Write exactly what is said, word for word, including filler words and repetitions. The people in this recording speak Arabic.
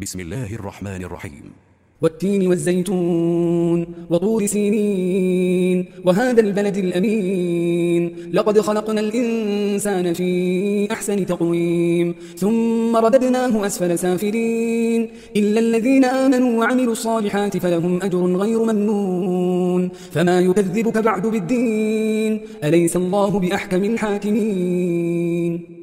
بسم الله الرحمن الرحيم. والتين والزيتون وطور سينين وهذا البلد الأمين لقد خلقنا الإنسان في أحسن تقويم ثم رددناه أسفل سافلين إلا الذين آمنوا وعملوا الصالحات فلهم أجر غير ممنون فما يكذبك بعد بالدين أليس الله بأحكم الحاكمين.